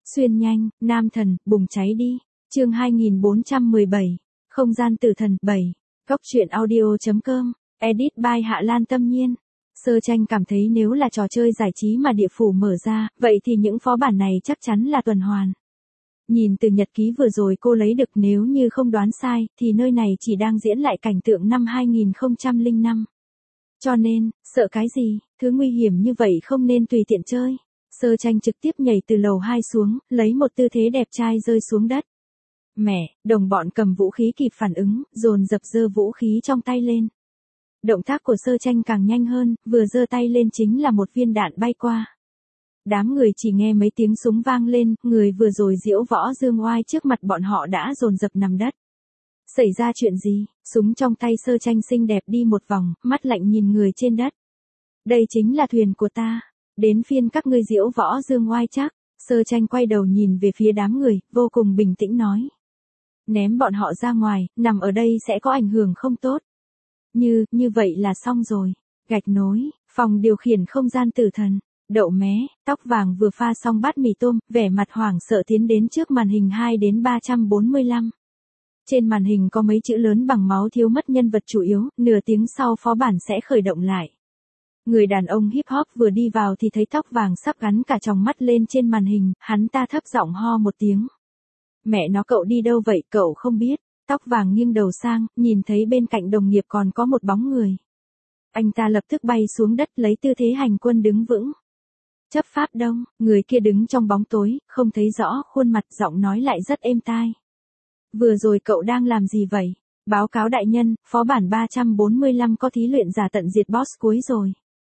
Xuyên nhanh, nam thần, bùng cháy đi. Chương 2417. Không gian tử thần 7. Góc truyện audio.com. Edit by Hạ Lan Tâm Nhiên. Sơ Tranh cảm thấy nếu là trò chơi giải trí mà địa phủ mở ra, vậy thì những phó bản này chắc chắn là tuần hoàn. Nhìn từ nhật ký vừa rồi cô lấy được, nếu như không đoán sai, thì nơi này chỉ đang diễn lại cảnh tượng năm 2005. Cho nên, sợ cái gì, thứ nguy hiểm như vậy không nên tùy tiện chơi. Sơ Tranh trực tiếp nhảy từ lầu 2 xuống, lấy một tư thế đẹp trai rơi xuống đất. Mẹ, đồng bọn cầm vũ khí kịp phản ứng, dồn dập giơ vũ khí trong tay lên. Động tác của Sơ Tranh càng nhanh hơn, vừa giơ tay lên chính là một viên đạn bay qua. Đám người chỉ nghe mấy tiếng súng vang lên, người vừa rồi diễu võ dương oai trước mặt bọn họ đã dồn dập nằm đất. Xảy ra chuyện gì? Súng trong tay Sơ Tranh xinh đẹp đi một vòng, mắt lạnh nhìn người trên đất. Đây chính là thuyền của ta. Đến phiên các ngươi diễu võ dương oai chắc. Sơ Tranh quay đầu nhìn về phía đám người, vô cùng bình tĩnh nói. Ném bọn họ ra ngoài, nằm ở đây sẽ có ảnh hưởng không tốt. Như vậy là xong rồi. Gạch nối, phòng điều khiển không gian tử thần. Đậu mé, tóc vàng vừa pha xong bát mì tôm, vẻ mặt hoảng sợ tiến đến trước màn hình 2 đến 345. Trên màn hình có mấy chữ lớn bằng máu thiếu mất nhân vật chủ yếu, nửa tiếng sau phó bản sẽ khởi động lại. Người đàn ông hip hop vừa đi vào thì thấy tóc vàng sắp gắn cả tròng mắt lên trên màn hình, hắn ta thấp giọng ho một tiếng. Mẹ nó, cậu đi đâu vậy, cậu không biết. Tóc vàng nghiêng đầu sang, nhìn thấy bên cạnh đồng nghiệp còn có một bóng người. Anh ta lập tức bay xuống đất lấy tư thế hành quân đứng vững. Chấp pháp đông, người kia đứng trong bóng tối, không thấy rõ khuôn mặt, giọng nói lại rất êm tai. Vừa rồi cậu đang làm gì vậy? Báo cáo đại nhân, phó bản 345 có thí luyện giả tận diệt boss cuối rồi.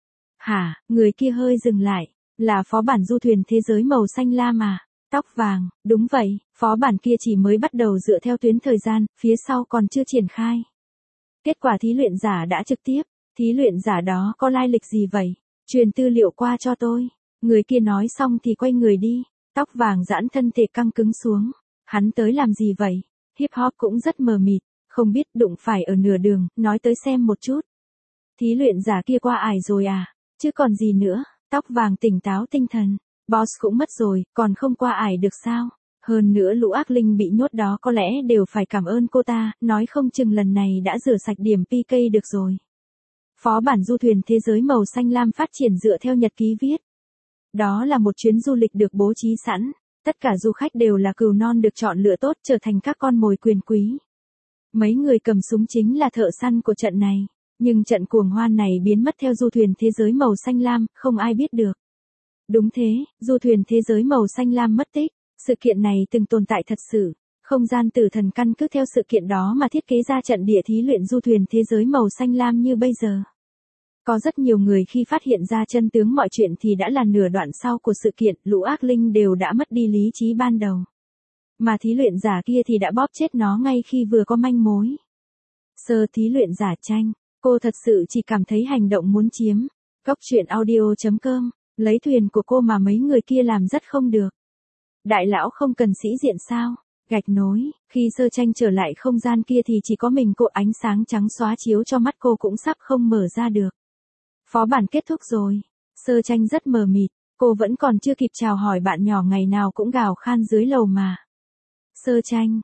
Hả, người kia hơi dừng lại, là phó bản du thuyền thế giới màu xanh lam à? Tóc vàng, đúng vậy, phó bản kia chỉ mới bắt đầu dựa theo tuyến thời gian, phía sau còn chưa triển khai. Kết quả thí luyện giả đã trực tiếp, thí luyện giả đó có lai lịch gì vậy? Truyền tư liệu qua cho tôi. Người kia nói xong thì quay người đi, tóc vàng giãn thân thể căng cứng xuống. Hắn tới làm gì vậy? Hip hop cũng rất mờ mịt, không biết đụng phải ở nửa đường, nói tới xem một chút. Thí luyện giả kia qua ải rồi à? Chứ còn gì nữa, tóc vàng tỉnh táo tinh thần. Boss cũng mất rồi, còn không qua ải được sao? Hơn nữa lũ ác linh bị nhốt đó có lẽ đều phải cảm ơn cô ta, nói không chừng lần này đã rửa sạch điểm PK được rồi. Phó bản du thuyền thế giới màu xanh lam phát triển dựa theo nhật ký viết. Đó là một chuyến du lịch được bố trí sẵn, tất cả du khách đều là cừu non được chọn lựa tốt trở thành các con mồi quyền quý. Mấy người cầm súng chính là thợ săn của trận này, nhưng trận cuồng hoan này biến mất theo du thuyền thế giới màu xanh lam, không ai biết được. Đúng thế, du thuyền thế giới màu xanh lam mất tích, sự kiện này từng tồn tại thật sự, không gian tử thần căn cứ theo sự kiện đó mà thiết kế ra trận địa thí luyện du thuyền thế giới màu xanh lam như bây giờ. Có rất nhiều người khi phát hiện ra chân tướng mọi chuyện thì đã là nửa đoạn sau của sự kiện, lũ ác linh đều đã mất đi lý trí ban đầu. Mà thí luyện giả kia thì đã bóp chết nó ngay khi vừa có manh mối. Sơ thí luyện giả Tranh, cô thật sự chỉ cảm thấy hành động muốn chiếm. Góc truyện audio.com, lấy thuyền của cô mà mấy người kia làm rất không được. Đại lão không cần sĩ diện sao? Gạch nối, khi Sơ Tranh trở lại không gian kia thì chỉ có mình cô, ánh sáng trắng xóa chiếu cho mắt cô cũng sắp không mở ra được. Phó bản kết thúc rồi. Sơ Tranh rất mờ mịt, cô vẫn còn chưa kịp chào hỏi bạn nhỏ ngày nào cũng gào khan dưới lầu mà. Sơ Tranh,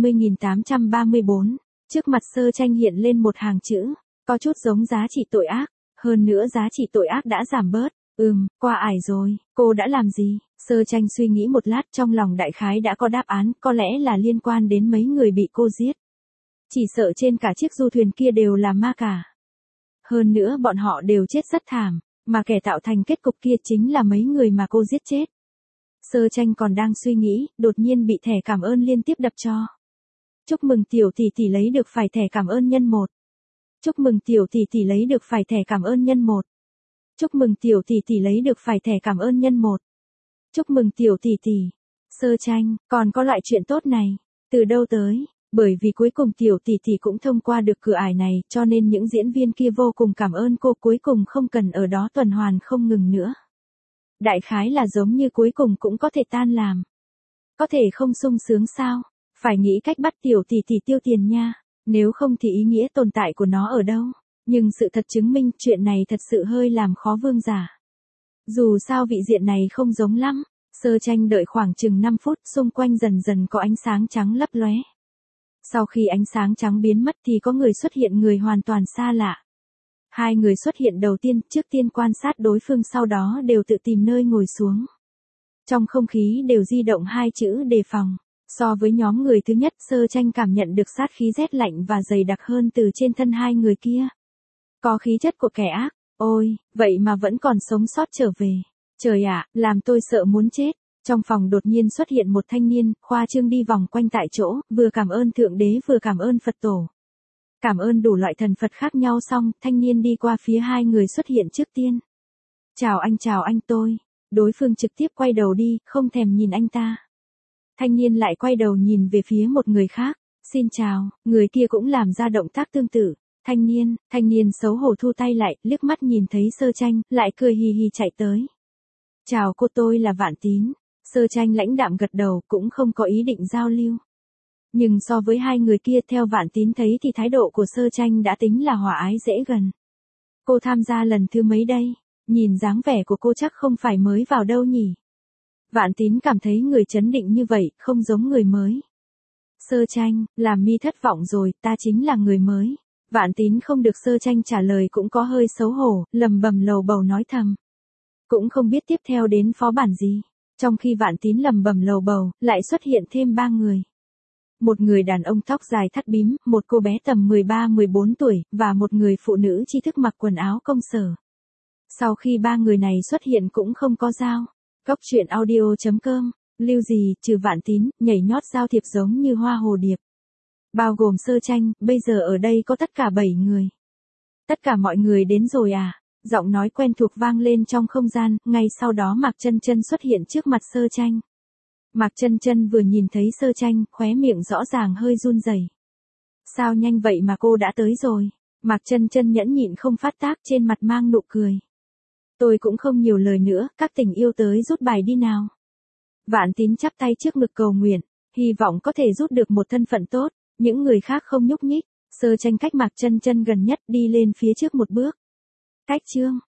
20.834. Trước mặt Sơ Tranh hiện lên một hàng chữ, có chút giống giá trị tội ác, hơn nữa giá trị tội ác đã giảm bớt. Qua ải rồi, cô đã làm gì? Sơ Tranh suy nghĩ một lát, trong lòng đại khái đã có đáp án, có lẽ là liên quan đến mấy người bị cô giết. Chỉ sợ trên cả chiếc du thuyền kia đều là ma cả. Hơn nữa bọn họ đều chết rất thảm, mà kẻ tạo thành kết cục kia chính là mấy người mà cô giết chết. Sơ Tranh còn đang suy nghĩ, đột nhiên bị thẻ cảm ơn liên tiếp đập cho. Chúc mừng tiểu tỷ tỷ lấy được phải thẻ cảm ơn nhân 1. Chúc mừng tiểu tỷ tỷ lấy được phải thẻ cảm ơn nhân 1. Chúc mừng tiểu tỷ tỷ lấy được phải thẻ cảm ơn nhân 1. Chúc mừng tiểu tỷ tỷ. Sơ Tranh, còn có loại chuyện tốt này, từ đâu tới? Bởi vì cuối cùng tiểu tỷ tỷ cũng thông qua được cửa ải này, cho nên những diễn viên kia vô cùng cảm ơn cô, cuối cùng không cần ở đó tuần hoàn không ngừng nữa. Đại khái là giống như cuối cùng cũng có thể tan làm. Có thể không sung sướng sao? Phải nghĩ cách bắt tiểu tỷ tỷ tiêu tiền nha, nếu không thì ý nghĩa tồn tại của nó ở đâu? Nhưng sự thật chứng minh chuyện này thật sự hơi làm khó vương giả. Dù sao vị diện này không giống lắm, Sơ tranh đợi khoảng chừng 5 phút, xung quanh dần dần có ánh sáng trắng lấp lóe. Sau khi ánh sáng trắng biến mất thì có người xuất hiện, người hoàn toàn xa lạ. Hai người xuất hiện đầu tiên, trước tiên quan sát đối phương, sau đó đều tự tìm nơi ngồi xuống. Trong không khí đều di động hai chữ đề phòng. So với nhóm người thứ nhất, Sơ tranh cảm nhận được sát khí rét lạnh và dày đặc hơn từ trên thân hai người kia. Có khí chất của kẻ ác. Ôi, vậy mà vẫn còn sống sót trở về. Trời ạ, làm tôi sợ muốn chết. Trong phòng đột nhiên xuất hiện một thanh niên, khoa trương đi vòng quanh tại chỗ, vừa cảm ơn Thượng Đế vừa cảm ơn Phật Tổ. Cảm ơn đủ loại thần Phật khác nhau xong, thanh niên đi qua phía hai người xuất hiện trước tiên. Chào anh tôi. Đối phương trực tiếp quay đầu đi, không thèm nhìn anh ta. Thanh niên lại quay đầu nhìn về phía một người khác. Xin chào, người kia cũng làm ra động tác tương tự. Thanh niên xấu hổ thu tay lại, liếc mắt nhìn thấy Sơ tranh, lại cười hì hì chạy tới. Chào cô, tôi là Vạn Tín. Sơ tranh lãnh đạm gật đầu, cũng không có ý định giao lưu. Nhưng so với hai người kia, theo Vạn Tín thấy thì thái độ của Sơ tranh đã tính là hòa ái dễ gần. Cô tham gia lần thứ mấy đây? Nhìn dáng vẻ của cô chắc không phải mới vào đâu nhỉ? Vạn Tín cảm thấy người trấn định như vậy, không giống người mới. Sơ tranh, làm mi thất vọng rồi, ta chính là người mới. Vạn Tín không được Sơ tranh trả lời cũng có hơi xấu hổ, lầm bầm lầu bầu nói thầm. Cũng không biết tiếp theo đến phó bản gì. Trong khi Vạn Tín lầm bầm lầu bầu, lại xuất hiện thêm 3 người. Một người đàn ông tóc dài thắt bím, một cô bé tầm 13-14 tuổi, và một người phụ nữ tri thức mặc quần áo công sở. Sau khi 3 người này xuất hiện cũng không có dao. Góc truyện audio.com, lưu gì, trừ Vạn Tín, nhảy nhót giao thiệp giống như hoa hồ điệp. Bao gồm Sơ tranh, bây giờ ở đây có tất cả 7 người. Tất cả mọi người đến rồi à? Giọng nói quen thuộc vang lên trong không gian, ngay sau đó Mạc Chân Chân xuất hiện trước mặt Sơ tranh. Mạc Chân Chân vừa nhìn thấy Sơ tranh, khóe miệng rõ ràng hơi run rẩy. Sao nhanh vậy mà cô đã tới rồi? Mạc Chân Chân nhẫn nhịn không phát tác, trên mặt mang nụ cười. Tôi cũng không nhiều lời nữa, các tình yêu tới rút bài đi nào. Vạn Tín chắp tay trước ngực cầu nguyện, hy vọng có thể rút được một thân phận tốt. Những người khác không nhúc nhích. Sơ tranh cách Mạc Chân Chân gần nhất, đi lên phía trước một bước. Cách chương